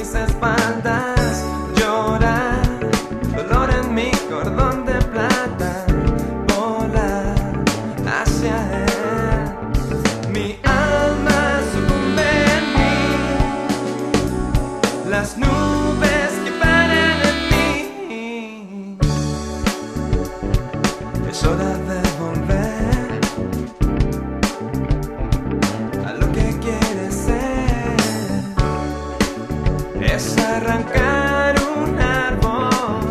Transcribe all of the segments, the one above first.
mis espaldas llora, dolor en mi cordón de plata, vola hacia él. Mi alma sucumbe en mí, las nubes que paran en mí. Es hora de volver a lo que quieres ser. Es arrancar un árbol,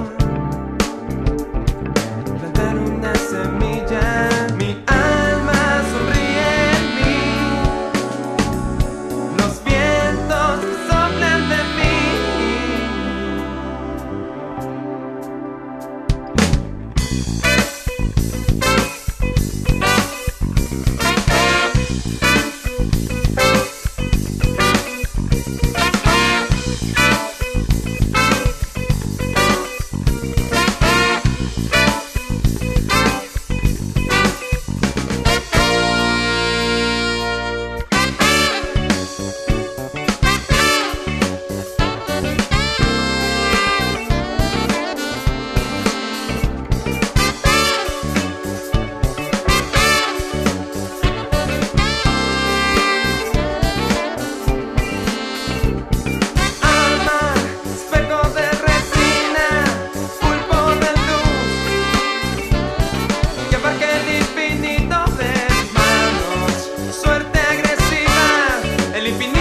plantar una semilla. Mi alma sonríe en mí, los vientos soplan de mí.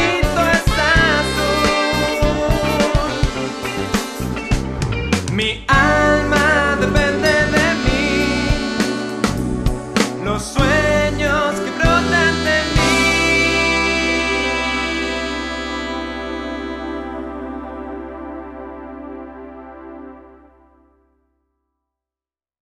Mi